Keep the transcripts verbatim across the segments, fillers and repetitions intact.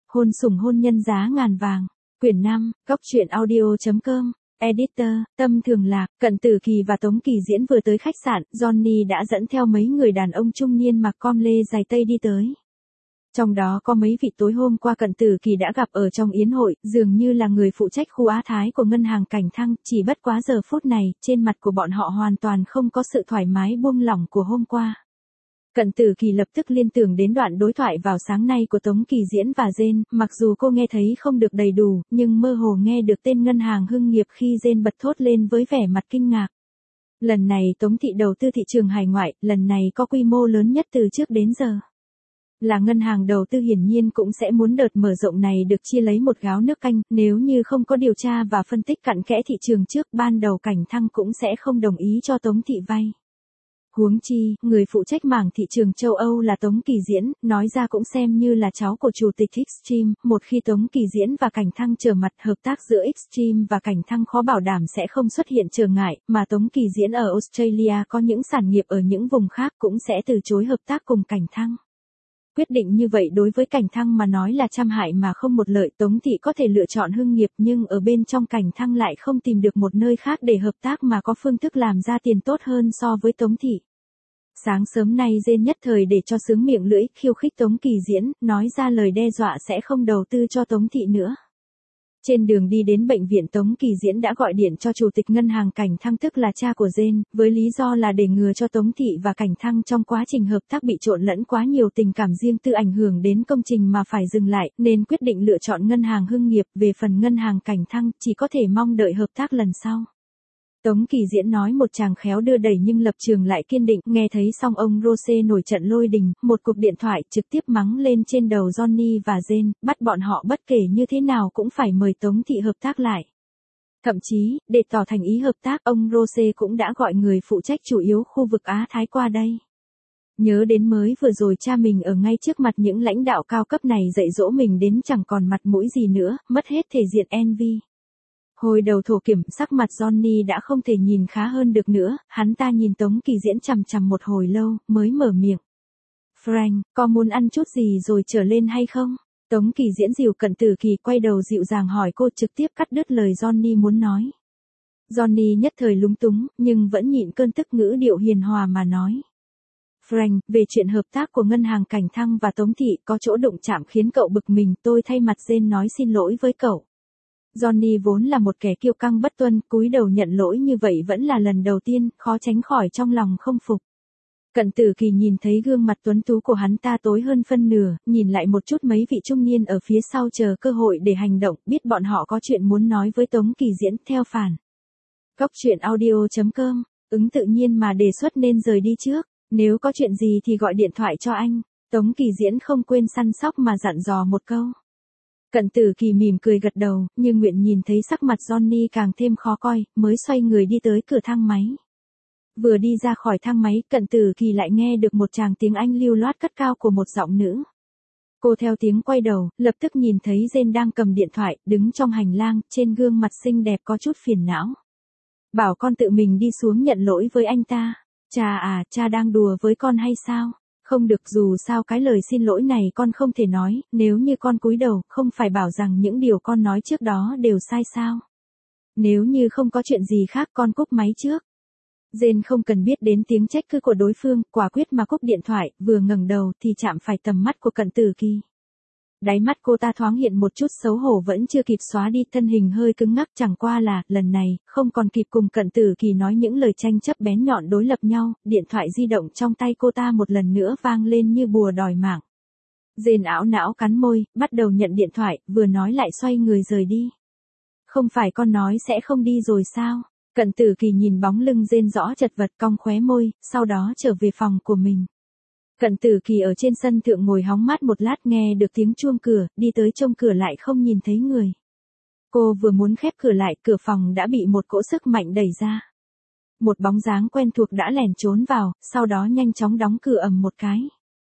Hôn sủng hôn nhân giá ngàn vàng. Quyển năm, Cóc truyện audio chấm com. Editor, Tâm Thường Lạc. Cận Tử Kỳ và Tống Kỳ Diễn vừa tới khách sạn, Johnny đã dẫn theo mấy người đàn ông trung niên mặc com lê dài tây đi tới. Trong đó có mấy vị tối hôm qua Cận Tử Kỳ đã gặp ở trong yến hội, dường như là người phụ trách khu Á Thái của ngân hàng Cảnh Thăng, chỉ bất quá giờ phút này, trên mặt của bọn họ hoàn toàn không có sự thoải mái buông lỏng của hôm qua. Cận Tử Kỳ lập tức liên tưởng đến đoạn đối thoại vào sáng nay của Tống Kỳ Diễn và Jane, mặc dù cô nghe thấy không được đầy đủ, nhưng mơ hồ nghe được tên ngân hàng Hưng Nghiệp khi Jane bật thốt lên với vẻ mặt kinh ngạc. Lần này Tống thị đầu tư thị trường hải ngoại, lần này có quy mô lớn nhất từ trước đến giờ. Là ngân hàng đầu tư hiển nhiên cũng sẽ muốn đợt mở rộng này được chia lấy một gáo nước canh, nếu như không có điều tra và phân tích cặn kẽ thị trường trước, ban đầu Cảnh Thăng cũng sẽ không đồng ý cho Tống thị vay. Huống chi, người phụ trách mảng thị trường châu Âu là Tống Kỳ Diễn, nói ra cũng xem như là cháu của chủ tịch Extreme, một khi Tống Kỳ Diễn và Cảnh Thăng trở mặt, hợp tác giữa Extreme và Cảnh Thăng khó bảo đảm sẽ không xuất hiện trở ngại, mà Tống Kỳ Diễn ở Australia có những sản nghiệp ở những vùng khác cũng sẽ từ chối hợp tác cùng Cảnh Thăng. Quyết định như vậy đối với Cảnh Thăng mà nói là trăm hại mà không một lợi. Tống thị có thể lựa chọn Hưng Nghiệp nhưng ở bên trong Cảnh Thăng lại không tìm được một nơi khác để hợp tác mà có phương thức làm ra tiền tốt hơn so với Tống thị. Sáng sớm nay Jane nhất thời để cho sướng miệng lưỡi, khiêu khích Tống Kỳ Diễn, nói ra lời đe dọa sẽ không đầu tư cho Tống thị nữa. Trên đường đi đến bệnh viện, Tống Kỳ Diễn đã gọi điện cho chủ tịch ngân hàng Cảnh Thăng, tức là cha của Jane, với lý do là để ngừa cho Tống thị và Cảnh Thăng trong quá trình hợp tác bị trộn lẫn quá nhiều tình cảm riêng tư ảnh hưởng đến công trình mà phải dừng lại, nên quyết định lựa chọn ngân hàng Hưng Nghiệp. Về phần ngân hàng Cảnh Thăng, chỉ có thể mong đợi hợp tác lần sau. Tống Kỳ Diễn nói một tràng khéo đưa đẩy nhưng lập trường lại kiên định, nghe thấy xong ông Rose nổi trận lôi đình, một cuộc điện thoại trực tiếp mắng lên trên đầu Johnny và Jane, bắt bọn họ bất kể như thế nào cũng phải mời Tống thị hợp tác lại. Thậm chí, để tỏ thành ý hợp tác, ông Rose cũng đã gọi người phụ trách chủ yếu khu vực Á Thái qua đây. Nhớ đến mới vừa rồi cha mình ở ngay trước mặt những lãnh đạo cao cấp này dạy dỗ mình đến chẳng còn mặt mũi gì nữa, mất hết thể diện envy. Hồi đầu thổ kiểm, sắc mặt Johnny đã không thể nhìn khá hơn được nữa, hắn ta nhìn Tống Kỳ Diễn chằm chằm một hồi lâu, mới mở miệng. Frank, có muốn ăn chút gì rồi trở lên hay không? Tống Kỳ Diễn dìu Cận Tử Kỳ, quay đầu dịu dàng hỏi cô, trực tiếp cắt đứt lời Johnny muốn nói. Johnny nhất thời lúng túng, nhưng vẫn nhịn cơn tức, ngữ điệu hiền hòa mà nói. Frank, về chuyện hợp tác của ngân hàng Cảnh Thăng và Tống thị, có chỗ đụng chạm khiến cậu bực mình, tôi thay mặt Jane nói xin lỗi với cậu. Johnny vốn là một kẻ kiêu căng bất tuân, cúi đầu nhận lỗi như vậy vẫn là lần đầu tiên, khó tránh khỏi trong lòng không phục. Cận Tử Kỳ nhìn thấy gương mặt tuấn tú của hắn ta tối hơn phân nửa, nhìn lại một chút mấy vị trung niên ở phía sau chờ cơ hội để hành động, biết bọn họ có chuyện muốn nói với Tống Kỳ Diễn, theo phản. Cóc truyện audio chấm com, ứng tự nhiên mà đề xuất nên rời đi trước, nếu có chuyện gì thì gọi điện thoại cho anh. Tống Kỳ Diễn không quên săn sóc mà dặn dò một câu. Cận Tử Kỳ mỉm cười gật đầu, nhưng nguyện nhìn thấy sắc mặt Johnny càng thêm khó coi, mới xoay người đi tới cửa thang máy. Vừa đi ra khỏi thang máy, Cận Tử Kỳ lại nghe được một tràng tiếng Anh lưu loát cất cao của một giọng nữ. Cô theo tiếng quay đầu, lập tức nhìn thấy Jane đang cầm điện thoại, đứng trong hành lang, trên gương mặt xinh đẹp có chút phiền não. Bảo con tự mình đi xuống nhận lỗi với anh ta. Cha à, cha đang đùa với con hay sao? Không được, dù sao cái lời xin lỗi này con không thể nói, nếu như con cúi đầu, không phải bảo rằng những điều con nói trước đó đều sai sao? Nếu như không có chuyện gì khác con cúp máy trước. Jane không cần biết đến tiếng trách cứ của đối phương, quả quyết mà cúp điện thoại, vừa ngẩng đầu thì chạm phải tầm mắt của Cận Tử Kỳ. Đáy mắt cô ta thoáng hiện một chút xấu hổ vẫn chưa kịp xóa đi, thân hình hơi cứng ngắc, chẳng qua là, lần này, không còn kịp cùng Cận Tử Kỳ nói những lời tranh chấp bén nhọn đối lập nhau, điện thoại di động trong tay cô ta một lần nữa vang lên như bùa đòi mạng. Jane ảo não cắn môi, bắt đầu nhận điện thoại, vừa nói lại xoay người rời đi. Không phải con nói sẽ không đi rồi sao? Cận Tử Kỳ nhìn bóng lưng Jane rõ chật vật, cong khóe môi, sau đó trở về phòng của mình. Cận Tử Kỳ ở trên sân thượng ngồi hóng mát một lát, nghe được tiếng chuông cửa, đi tới trông cửa lại không nhìn thấy người. Cô vừa muốn khép cửa lại, cửa phòng đã bị một cỗ sức mạnh đẩy ra. Một bóng dáng quen thuộc đã lẻn trốn vào, sau đó nhanh chóng đóng cửa ầm một cái.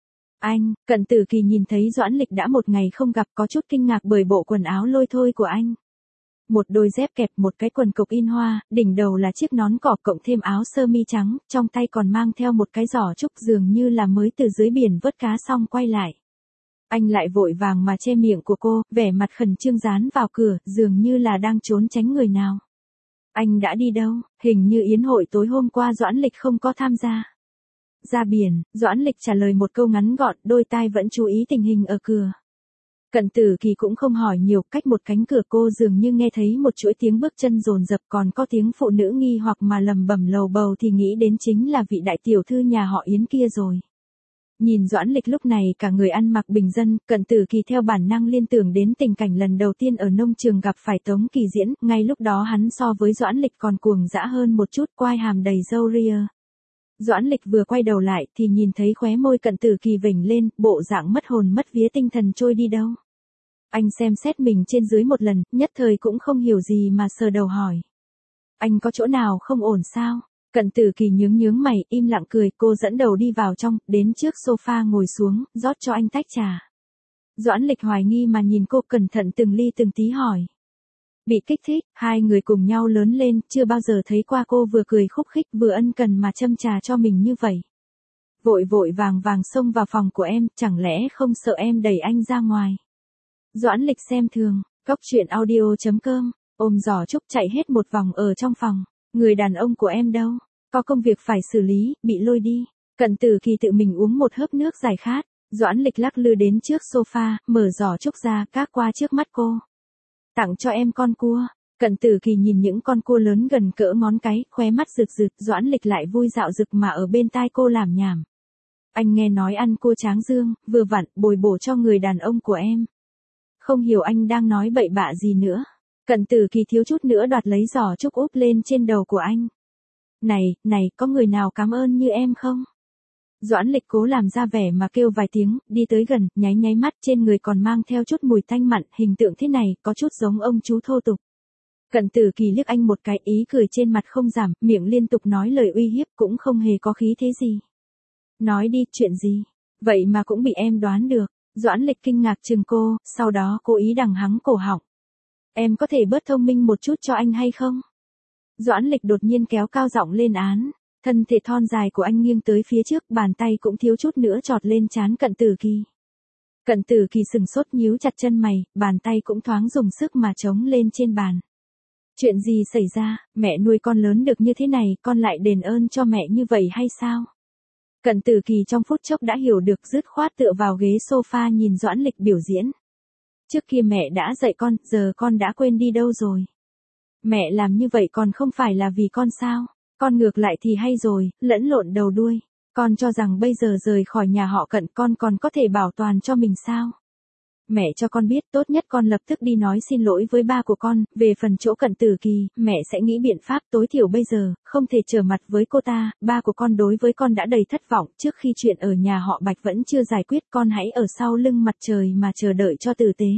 Anh, Cận Tử Kỳ nhìn thấy Doãn Lịch đã một ngày không gặp, có chút kinh ngạc bởi bộ quần áo lôi thôi của anh. Một đôi dép kẹp, một cái quần cộc in hoa, đỉnh đầu là chiếc nón cỏ cộng thêm áo sơ mi trắng, trong tay còn mang theo một cái giỏ trúc, dường như là mới từ dưới biển vớt cá xong quay lại. Anh lại vội vàng mà che miệng của cô, vẻ mặt khẩn trương dán vào cửa, dường như là đang trốn tránh người nào. Anh đã đi đâu? Hình như yến hội tối hôm qua Doãn Lịch không có tham gia. Ra biển, Doãn Lịch trả lời một câu ngắn gọn, đôi tai vẫn chú ý tình hình ở cửa. Cận Tử Kỳ cũng không hỏi nhiều, cách một cánh cửa cô dường như nghe thấy một chuỗi tiếng bước chân dồn dập, còn có tiếng phụ nữ nghi hoặc mà lầm bầm lầu bầu thì nghĩ đến chính là vị đại tiểu thư nhà họ Yến kia rồi. Nhìn Doãn Lịch lúc này cả người ăn mặc bình dân, Cận Tử Kỳ theo bản năng liên tưởng đến tình cảnh lần đầu tiên ở nông trường gặp phải Tống Kỳ Diễn, ngay lúc đó hắn so với Doãn Lịch còn cuồng dã hơn một chút, quai hàm đầy râu ria. Doãn Lịch vừa quay đầu lại thì nhìn thấy khóe môi Cận Tử Kỳ vểnh lên, bộ dạng mất hồn mất vía tinh thần trôi đi đâu. Anh xem xét mình trên dưới một lần, nhất thời cũng không hiểu gì mà sờ đầu hỏi. Anh có chỗ nào không ổn sao? Cận Tử Kỳ nhướng nhướng mày, im lặng cười, cô dẫn đầu đi vào trong, đến trước sofa ngồi xuống, rót cho anh tách trà. Doãn Lịch hoài nghi mà nhìn cô cẩn thận từng ly từng tí hỏi. Bị kích thích, hai người cùng nhau lớn lên, chưa bao giờ thấy qua cô vừa cười khúc khích vừa ân cần mà châm trà cho mình như vậy. Vội vội vàng vàng xông vào phòng của em, chẳng lẽ không sợ em đẩy anh ra ngoài? Doãn Lịch xem thường, Cóc Truyện Audio chấm com, ôm giỏ trúc chạy hết một vòng ở trong phòng. Người đàn ông của em đâu? Có công việc phải xử lý, bị lôi đi. Cận Tử Kỳ tự mình uống một hớp nước giải khát. Doãn Lịch lắc lư đến trước sofa, mở giỏ trúc ra, các qua trước mắt cô. Tặng cho em con cua. Cận Tử Kỳ nhìn những con cua lớn gần cỡ ngón cái, khóe mắt rực rực, Doãn Lịch lại vui dạo rực mà ở bên tai cô làm nhảm. Anh nghe nói ăn cua tráng dương, vừa vặn, bồi bổ cho người đàn ông của em. Không hiểu anh đang nói bậy bạ gì nữa. Cận Tử Kỳ thiếu chút nữa đoạt lấy giỏ trúc úp lên trên đầu của anh. Này, này, có người nào cảm ơn như em không? Doãn Lịch cố làm ra vẻ mà kêu vài tiếng, đi tới gần, nháy nháy mắt, trên người còn mang theo chút mùi tanh mặn, hình tượng thế này, có chút giống ông chú thô tục. Cận Tử Kỳ liếc anh một cái, ý cười trên mặt không giảm, miệng liên tục nói lời uy hiếp, cũng không hề có khí thế gì. Nói đi, chuyện gì? Vậy mà cũng bị em đoán được. Doãn Lịch kinh ngạc chừng cô, sau đó cố ý đằng hắng cổ họng. Em có thể bớt thông minh một chút cho anh hay không? Doãn Lịch đột nhiên kéo cao giọng lên án. Thân thể thon dài của anh nghiêng tới phía trước, bàn tay cũng thiếu chút nữa chọt lên trán Cận Tử Kỳ. Cận Tử Kỳ sừng sốt nhíu chặt chân mày, bàn tay cũng thoáng dùng sức mà chống lên trên bàn. Chuyện gì xảy ra, mẹ nuôi con lớn được như thế này, con lại đền ơn cho mẹ như vậy hay sao? Cận Tử Kỳ trong phút chốc đã hiểu được, dứt khoát tựa vào ghế sofa nhìn Doãn Lịch biểu diễn. Trước kia mẹ đã dạy con, giờ con đã quên đi đâu rồi? Mẹ làm như vậy còn không phải là vì con sao? Con ngược lại thì hay rồi, lẫn lộn đầu đuôi. Con cho rằng bây giờ rời khỏi nhà họ Cận con còn có thể bảo toàn cho mình sao? Mẹ cho con biết, tốt nhất con lập tức đi nói xin lỗi với ba của con, về phần chỗ Cận Tử Kỳ, mẹ sẽ nghĩ biện pháp, tối thiểu bây giờ, không thể trở mặt với cô ta, ba của con đối với con đã đầy thất vọng, trước khi chuyện ở nhà họ Bạch vẫn chưa giải quyết, con hãy ở sau lưng mặt trời mà chờ đợi cho tử tế.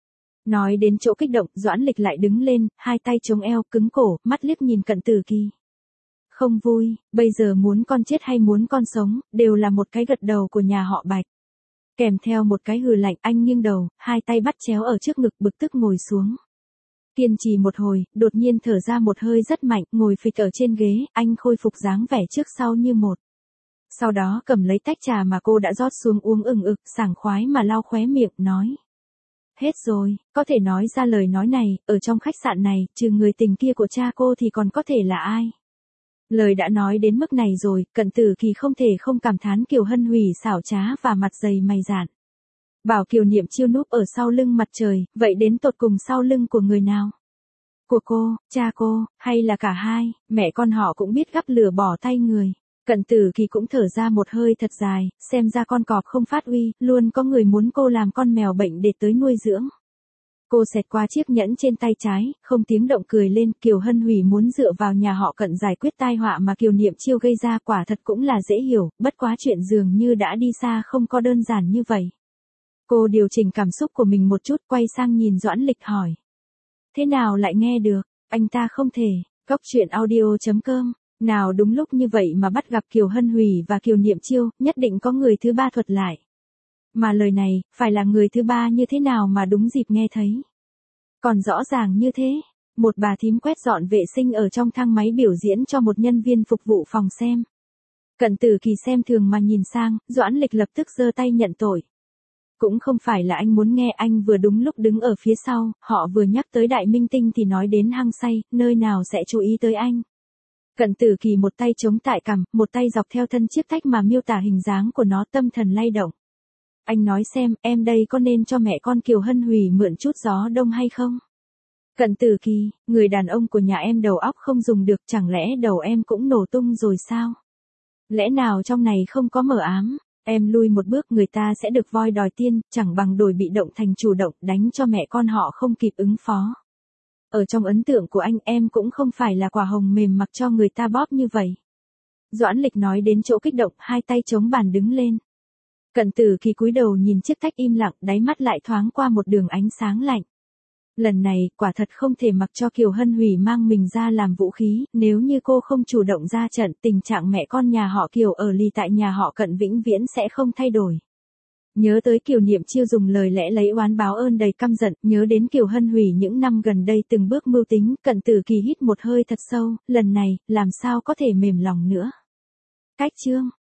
Nói đến chỗ kích động, Doãn Lịch lại đứng lên, hai tay chống eo, cứng cổ, mắt liếc nhìn Cận Tử Kỳ. Không vui, bây giờ muốn con chết hay muốn con sống, đều là một cái gật đầu của nhà họ Bạch. Kèm theo một cái hừ lạnh, anh nghiêng đầu, hai tay bắt chéo ở trước ngực, bực tức ngồi xuống. Kiên trì một hồi, đột nhiên thở ra một hơi rất mạnh, ngồi phịch ở trên ghế, anh khôi phục dáng vẻ trước sau như một. Sau đó cầm lấy tách trà mà cô đã rót xuống uống ừng ực, sảng khoái mà lau khóe miệng, nói. Hết rồi, có thể nói ra lời nói này, ở trong khách sạn này, trừ người tình kia của cha cô thì còn có thể là ai? Lời đã nói đến mức này rồi, Cận Tử Kỳ không thể không cảm thán Kiều Hân Hủy xảo trá và mặt dày mày dạn. Bảo Kiều Niệm Chiêu núp ở sau lưng mặt trời, vậy đến tột cùng sau lưng của người nào? Của cô, cha cô, hay là cả hai? Mẹ con họ cũng biết gắp lửa bỏ tay người. Cận Tử Kỳ cũng thở ra một hơi thật dài, xem ra con cọp không phát uy, luôn có người muốn cô làm con mèo bệnh để tới nuôi dưỡng. Cô xẹt qua chiếc nhẫn trên tay trái, không tiếng động cười lên, Kiều Hân Hủy muốn dựa vào nhà họ Cận giải quyết tai họa mà Kiều Niệm Chiêu gây ra, quả thật cũng là dễ hiểu, bất quá chuyện dường như đã đi xa không có đơn giản như vậy. Cô điều chỉnh cảm xúc của mình một chút, quay sang nhìn Doãn Lịch hỏi. Thế nào lại nghe được, anh ta không thể, Cóc Truyện Audio chấm com, nào đúng lúc như vậy mà bắt gặp Kiều Hân Hủy và Kiều Niệm Chiêu, nhất định có người thứ ba thuật lại. Mà lời này, phải là người thứ ba như thế nào mà đúng dịp nghe thấy. Còn rõ ràng như thế, một bà thím quét dọn vệ sinh ở trong thang máy biểu diễn cho một nhân viên phục vụ phòng xem. Cận Tử Kỳ xem thường mà nhìn sang, Doãn Lịch lập tức giơ tay nhận tội. Cũng không phải là anh muốn nghe, anh vừa đúng lúc đứng ở phía sau, họ vừa nhắc tới đại minh tinh thì nói đến hăng say, nơi nào sẽ chú ý tới anh. Cận Tử Kỳ một tay chống tại cằm, một tay dọc theo thân chiếc tách mà miêu tả hình dáng của nó, tâm thần lay động. Anh nói xem, em đây có nên cho mẹ con Kiều Hân Hủy mượn chút gió đông hay không? Cận Tử Kỳ, người đàn ông của nhà em đầu óc không dùng được, chẳng lẽ đầu em cũng nổ tung rồi sao? Lẽ nào trong này không có mờ ám? Em lui một bước, người ta sẽ được voi đòi tiên, chẳng bằng đổi bị động thành chủ động, đánh cho mẹ con họ không kịp ứng phó. Ở trong ấn tượng của anh, em cũng không phải là quả hồng mềm mặc cho người ta bóp như vậy. Doãn Lịch nói đến chỗ kích động, hai tay chống bàn đứng lên. Cận Tử Kỳ cúi đầu nhìn chiếc tách im lặng, đáy mắt lại thoáng qua một đường ánh sáng lạnh. Lần này, quả thật không thể mặc cho Kiều Hân Hủy mang mình ra làm vũ khí, nếu như cô không chủ động ra trận, tình trạng mẹ con nhà họ Kiều ở lì tại nhà họ Cận vĩnh viễn sẽ không thay đổi. Nhớ tới Kiều Niệm Chiêu dùng lời lẽ lấy oán báo ơn đầy căm giận, nhớ đến Kiều Hân Hủy những năm gần đây từng bước mưu tính, Cận Tử Kỳ hít một hơi thật sâu, lần này, làm sao có thể mềm lòng nữa. Cách chương